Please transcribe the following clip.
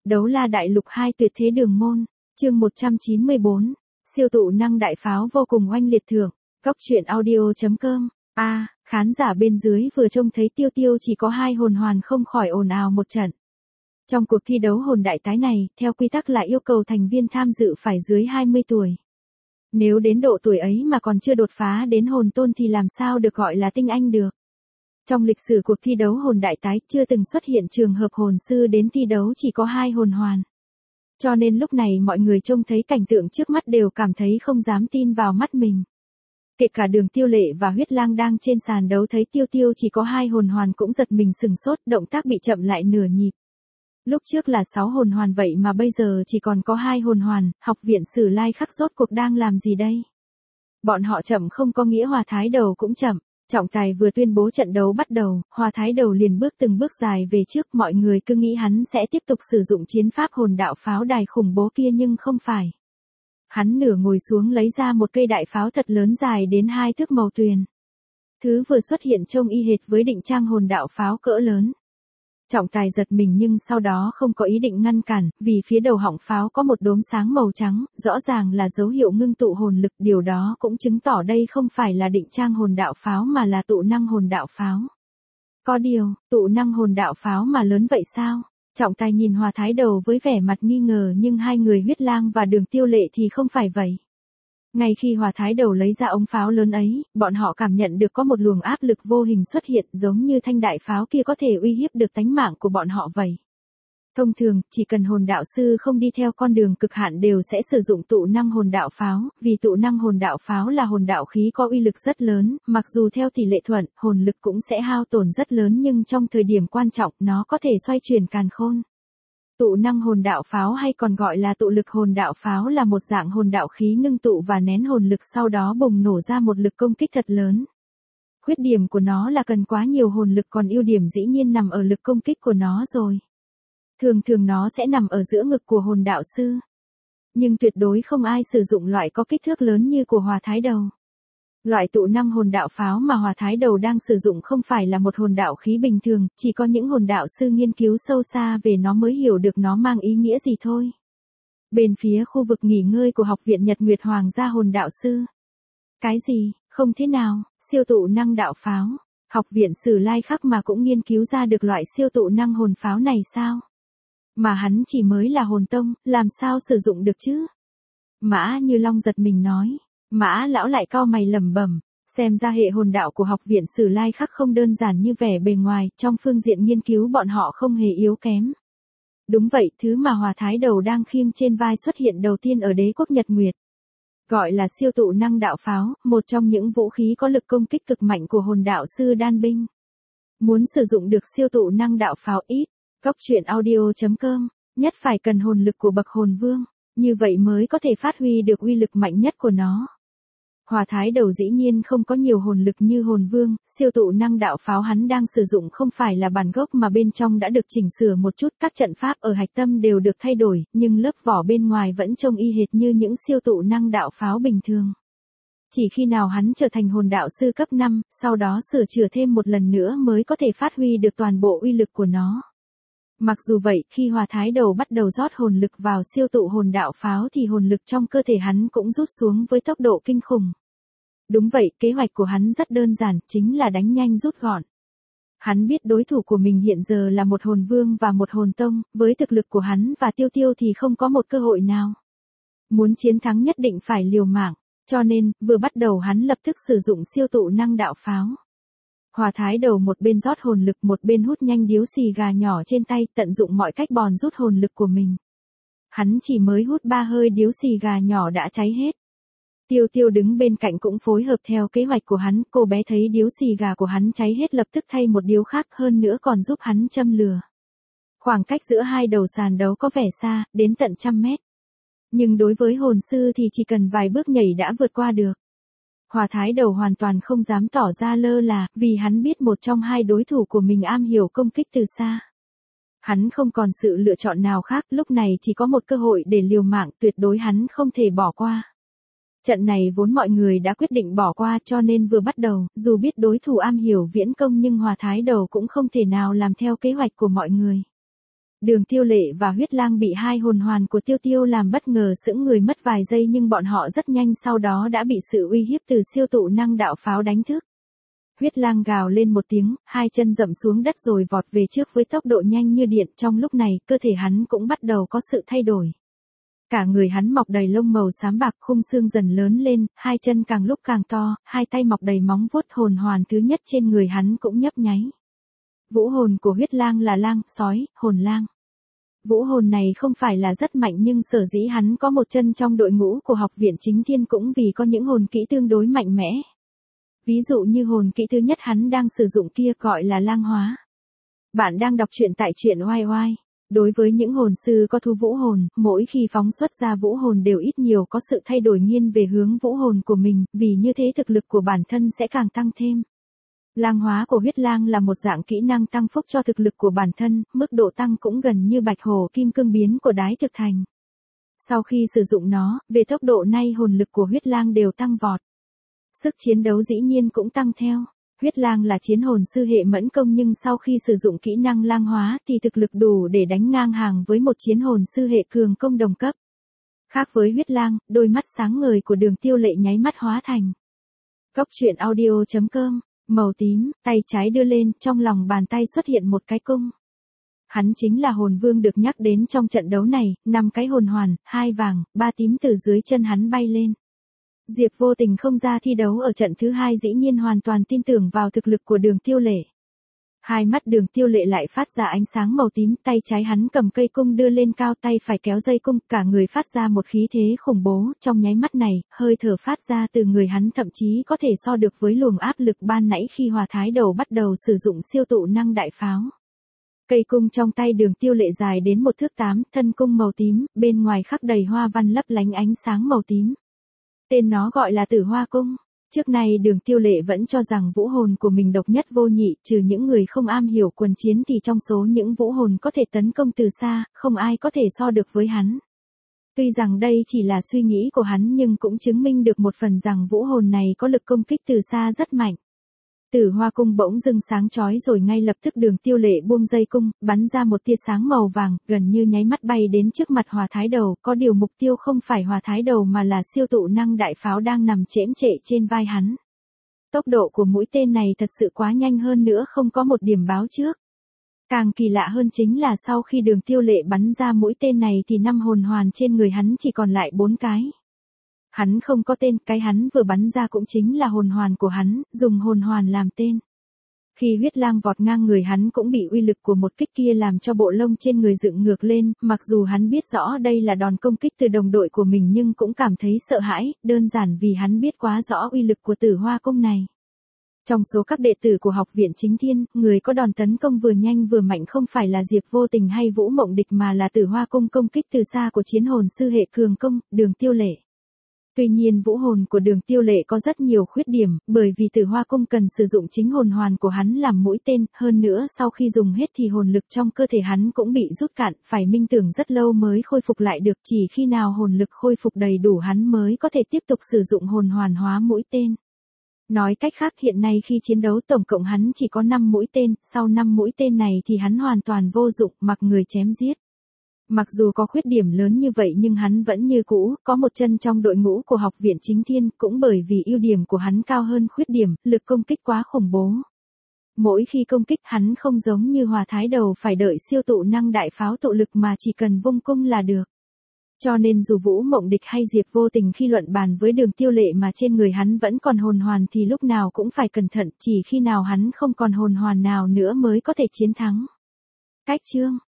Đấu la đại lục 2 tuyệt thế đường môn, chương 194, siêu tụ năng đại pháo vô cùng oanh liệt thưởng, góc truyện audio.com. Khán giả bên dưới vừa trông thấy Tiêu Tiêu chỉ có 2 hồn hoàn không khỏi ồn ào một trận. Trong cuộc thi đấu hồn đại tái này, theo quy tắc là yêu cầu thành viên tham dự phải dưới 20 tuổi. Nếu đến độ tuổi ấy mà còn chưa đột phá đến hồn tôn thì làm sao được gọi là tinh anh được. Trong lịch sử cuộc thi đấu hồn đại tái chưa từng xuất hiện trường hợp hồn sư đến thi đấu chỉ có 2 hồn hoàn. Cho nên lúc này mọi người trông thấy cảnh tượng trước mắt đều cảm thấy không dám tin vào mắt mình. Kể cả Đường Tiêu Lệ và Huyết Lang đang trên sàn đấu thấy Tiêu Tiêu chỉ có 2 hồn hoàn cũng giật mình sừng sốt, động tác bị chậm lại nửa nhịp. Lúc trước là 6 hồn hoàn vậy mà bây giờ chỉ còn có 2 hồn hoàn, học viện Sử Lai Khắc rốt cuộc đang làm gì đây? Bọn họ chậm không có nghĩa Hòa Thái Đầu cũng chậm. Trọng tài vừa tuyên bố trận đấu bắt đầu, Hòa Thái Đầu liền bước từng bước dài về trước, mọi người cứ nghĩ hắn sẽ tiếp tục sử dụng chiến pháp hồn đạo pháo đài khủng bố kia nhưng không phải. Hắn nửa ngồi xuống lấy ra một cây đại pháo thật lớn dài đến 2 thước màu tuyền. Thứ vừa xuất hiện trông y hệt với định trang hồn đạo pháo cỡ lớn. Trọng tài giật mình nhưng sau đó không có ý định ngăn cản, vì phía đầu họng pháo có một đốm sáng màu trắng, rõ ràng là dấu hiệu ngưng tụ hồn lực, điều đó cũng chứng tỏ đây không phải là định trang hồn đạo pháo mà là tụ năng hồn đạo pháo. Có điều, tụ năng hồn đạo pháo mà lớn vậy sao? Trọng tài nhìn Hòa Thái Đầu với vẻ mặt nghi ngờ nhưng hai người Huyết Lang và Đường Tiêu Lệ thì không phải vậy. Ngay khi Hòa Thái Đầu lấy ra ống pháo lớn ấy, bọn họ cảm nhận được có một luồng áp lực vô hình xuất hiện giống như thanh đại pháo kia có thể uy hiếp được tánh mạng của bọn họ vậy. Thông thường, chỉ cần hồn đạo sư không đi theo con đường cực hạn đều sẽ sử dụng tụ năng hồn đạo pháo, vì tụ năng hồn đạo pháo là hồn đạo khí có uy lực rất lớn, mặc dù theo tỷ lệ thuận, hồn lực cũng sẽ hao tổn rất lớn nhưng trong thời điểm quan trọng nó có thể xoay chuyển càn khôn. Tụ năng hồn đạo pháo hay còn gọi là tụ lực hồn đạo pháo là một dạng hồn đạo khí ngưng tụ và nén hồn lực sau đó bùng nổ ra một lực công kích thật lớn. Khuyết điểm của nó là cần quá nhiều hồn lực, còn ưu điểm dĩ nhiên nằm ở lực công kích của nó rồi. Thường thường nó sẽ nằm ở giữa ngực của hồn đạo sư. Nhưng tuyệt đối không ai sử dụng loại có kích thước lớn như của Hòa Thái Đầu. Loại tụ năng hồn đạo pháo mà Hòa Thái Đầu đang sử dụng không phải là một hồn đạo khí bình thường, chỉ có những hồn đạo sư nghiên cứu sâu xa về nó mới hiểu được nó mang ý nghĩa gì thôi. Bên phía khu vực nghỉ ngơi của Học viện Nhật Nguyệt Hoàng gia hồn đạo sư. Cái gì, không thế nào, siêu tụ năng đạo pháo. Học viện Sử Lai Khắc mà cũng nghiên cứu ra được loại siêu tụ năng hồn pháo này sao? Mà hắn chỉ mới là hồn tông, làm sao sử dụng được chứ? Mã Như Long giật mình nói. Mã lão lại cau mày lẩm bẩm, xem ra hệ hồn đạo của Học viện Sử Lai Khắc không đơn giản như vẻ bề ngoài, trong phương diện nghiên cứu bọn họ không hề yếu kém. Đúng vậy, thứ mà Hòa Thái Đầu đang khiêng trên vai xuất hiện đầu tiên ở đế quốc Nhật Nguyệt. Gọi là siêu tụ năng đạo pháo, một trong những vũ khí có lực công kích cực mạnh của hồn đạo sư đan binh. Muốn sử dụng được siêu tụ năng đạo pháo ít, góc truyện audio.com, nhất phải cần hồn lực của bậc hồn vương. Như vậy mới có thể phát huy được uy lực mạnh nhất của nó. Hòa Thái Đầu dĩ nhiên không có nhiều hồn lực như hồn vương, siêu tụ năng đạo pháo hắn đang sử dụng không phải là bản gốc mà bên trong đã được chỉnh sửa một chút, các trận pháp ở hạch tâm đều được thay đổi, nhưng lớp vỏ bên ngoài vẫn trông y hệt như những siêu tụ năng đạo pháo bình thường. Chỉ khi nào hắn trở thành hồn đạo sư cấp 5, sau đó sửa chữa thêm một lần nữa mới có thể phát huy được toàn bộ uy lực của nó. Mặc dù vậy, khi Hòa Thái Đầu bắt đầu rót hồn lực vào siêu tụ hồn đạo pháo thì hồn lực trong cơ thể hắn cũng rút xuống với tốc độ kinh khủng. Đúng vậy, kế hoạch của hắn rất đơn giản, chính là đánh nhanh rút gọn. Hắn biết đối thủ của mình hiện giờ là một hồn vương và một hồn tông, với thực lực của hắn và Tiêu Tiêu thì không có một cơ hội nào. Muốn chiến thắng nhất định phải liều mạng, cho nên, vừa bắt đầu hắn lập tức sử dụng siêu tụ năng đạo pháo. Hòa Thái Đầu một bên rót hồn lực một bên hút nhanh điếu xì gà nhỏ trên tay, tận dụng mọi cách bòn rút hồn lực của mình. Hắn chỉ mới hút 3 hơi điếu xì gà nhỏ đã cháy hết. Tiêu Tiêu đứng bên cạnh cũng phối hợp theo kế hoạch của hắn, cô bé thấy điếu xì gà của hắn cháy hết lập tức thay một điếu khác, hơn nữa còn giúp hắn châm lửa. Khoảng cách giữa hai đầu sàn đấu có vẻ xa, đến tận 100 mét. Nhưng đối với hồn sư thì chỉ cần vài bước nhảy đã vượt qua được. Hòa Thái Đầu hoàn toàn không dám tỏ ra lơ là, vì hắn biết một trong hai đối thủ của mình am hiểu công kích từ xa. Hắn không còn sự lựa chọn nào khác, lúc này chỉ có một cơ hội để liều mạng, tuyệt đối hắn không thể bỏ qua. Trận này vốn mọi người đã quyết định bỏ qua cho nên vừa bắt đầu, dù biết đối thủ am hiểu viễn công nhưng Hòa Thái Đầu cũng không thể nào làm theo kế hoạch của mọi người. Đường Tiêu Lệ và Huyết Lang bị hai hồn hoàn của Tiêu Tiêu làm bất ngờ sững người mất vài giây, nhưng bọn họ rất nhanh sau đó đã bị sự uy hiếp từ siêu tụ năng đạo pháo đánh thức. Huyết Lang gào lên một tiếng, hai chân dậm xuống đất rồi vọt về trước với tốc độ nhanh như điện. Trong lúc này, cơ thể hắn cũng bắt đầu có sự thay đổi. Cả người hắn mọc đầy lông màu xám bạc, khung xương dần lớn lên, hai chân càng lúc càng to, hai tay mọc đầy móng vuốt. Hồn hoàn thứ nhất trên người hắn cũng nhấp nháy. Vũ hồn của Huyết Lang là lang, sói, hồn lang. Vũ hồn này không phải là rất mạnh, nhưng sở dĩ hắn có một chân trong đội ngũ của học viện Chính Thiên cũng vì có những hồn kỹ tương đối mạnh mẽ. Ví dụ như hồn kỹ thứ nhất hắn đang sử dụng kia gọi là lang hóa. Bạn đang đọc truyện tại truyện oai oai. Đối với những hồn sư có thu vũ hồn, mỗi khi phóng xuất ra vũ hồn đều ít nhiều có sự thay đổi nghiêng về hướng vũ hồn của mình, vì như thế thực lực của bản thân sẽ càng tăng thêm. Lang hóa của Huyết Lang là một dạng kỹ năng tăng phúc cho thực lực của bản thân, mức độ tăng cũng gần như Bạch Hổ Kim Cương biến của Đái Thực Thành. Sau khi sử dụng nó, về tốc độ nay hồn lực của Huyết Lang đều tăng vọt. Sức chiến đấu dĩ nhiên cũng tăng theo. Huyết Lang là chiến hồn sư hệ mẫn công, nhưng sau khi sử dụng kỹ năng lang hóa thì thực lực đủ để đánh ngang hàng với một chiến hồn sư hệ cường công đồng cấp. Khác với Huyết Lang, đôi mắt sáng ngời của Đường Tiêu Lệ nháy mắt hóa thành Cốc truyện audio.com, màu tím, tay trái đưa lên, trong lòng bàn tay xuất hiện một cái cung. Hắn chính là hồn vương được nhắc đến trong trận đấu này, 5 cái hồn hoàn, 2 vàng, 3 tím từ dưới chân hắn bay lên. Diệp Vô Tình không ra thi đấu ở trận thứ 2 dĩ nhiên hoàn toàn tin tưởng vào thực lực của Đường Tiêu Lệ. Hai mắt Đường Tiêu Lệ lại phát ra ánh sáng màu tím, tay trái hắn cầm cây cung đưa lên cao, tay phải kéo dây cung, cả người phát ra một khí thế khủng bố. Trong nháy mắt này, hơi thở phát ra từ người hắn thậm chí có thể so được với luồng áp lực ban nãy khi Hỏa Thái Đầu bắt đầu sử dụng siêu tụ năng đại pháo. Cây cung trong tay Đường Tiêu Lệ dài đến 1 thước 8, thân cung màu tím, bên ngoài khắc đầy hoa văn lấp lánh ánh sáng màu tím. Tên nó gọi là Tử Hoa Cung. Trước nay Đường Tiêu Lệ vẫn cho rằng vũ hồn của mình độc nhất vô nhị, trừ những người không am hiểu quần chiến thì trong số những vũ hồn có thể tấn công từ xa, không ai có thể so được với hắn. Tuy rằng đây chỉ là suy nghĩ của hắn nhưng cũng chứng minh được một phần rằng vũ hồn này có lực công kích từ xa rất mạnh. Tử Hoa Cung bỗng dưng sáng chói rồi ngay lập tức Đường Tiêu Lệ buông dây cung, bắn ra một tia sáng màu vàng, gần như nháy mắt bay đến trước mặt Hỏa Thái Đầu, có điều mục tiêu không phải Hỏa Thái Đầu mà là siêu tụ năng đại pháo đang nằm chễm chệ trên vai hắn. Tốc độ của mũi tên này thật sự quá nhanh, hơn nữa không có một điểm báo trước. Càng kỳ lạ hơn chính là sau khi Đường Tiêu Lệ bắn ra mũi tên này thì 5 hồn hoàn trên người hắn chỉ còn lại 4 cái. Hắn không có tên, cái hắn vừa bắn ra cũng chính là hồn hoàn của hắn, dùng hồn hoàn làm tên. Khi Huyết Lang vọt ngang người hắn cũng bị uy lực của một kích kia làm cho bộ lông trên người dựng ngược lên, mặc dù hắn biết rõ đây là đòn công kích từ đồng đội của mình nhưng cũng cảm thấy sợ hãi, đơn giản vì hắn biết quá rõ uy lực của Tử Hoa Cung này. Trong số các đệ tử của học viện Chính Thiên, người có đòn tấn công vừa nhanh vừa mạnh không phải là Diệp Vô Tình hay Vũ Mộng Địch mà là Tử Hoa Cung công kích từ xa của chiến hồn sư hệ cường công, Đường Tiêu Lệ. Tuy nhiên vũ hồn của Đường Tiêu Lệ có rất nhiều khuyết điểm, bởi vì Tử Hoa Cung cần sử dụng chính hồn hoàn của hắn làm mũi tên, hơn nữa sau khi dùng hết thì hồn lực trong cơ thể hắn cũng bị rút cạn, phải minh tưởng rất lâu mới khôi phục lại được, chỉ khi nào hồn lực khôi phục đầy đủ hắn mới có thể tiếp tục sử dụng hồn hoàn hóa mũi tên. Nói cách khác hiện nay khi chiến đấu tổng cộng hắn chỉ có 5 mũi tên, sau 5 mũi tên này thì hắn hoàn toàn vô dụng, mặc người chém giết. Mặc dù có khuyết điểm lớn như vậy nhưng hắn vẫn như cũ, có một chân trong đội ngũ của học viện Chính Thiên, cũng bởi vì ưu điểm của hắn cao hơn khuyết điểm, lực công kích quá khủng bố. Mỗi khi công kích hắn không giống như Hỏa Thái Đầu phải đợi siêu tụ năng đại pháo tụ lực mà chỉ cần vung cung là được. Cho nên dù Vũ Mộng Địch hay Diệp Vô Tình khi luận bàn với Đường Tiêu Lệ mà trên người hắn vẫn còn hồn hoàn thì lúc nào cũng phải cẩn thận, chỉ khi nào hắn không còn hồn hoàn nào nữa mới có thể chiến thắng. Cách chương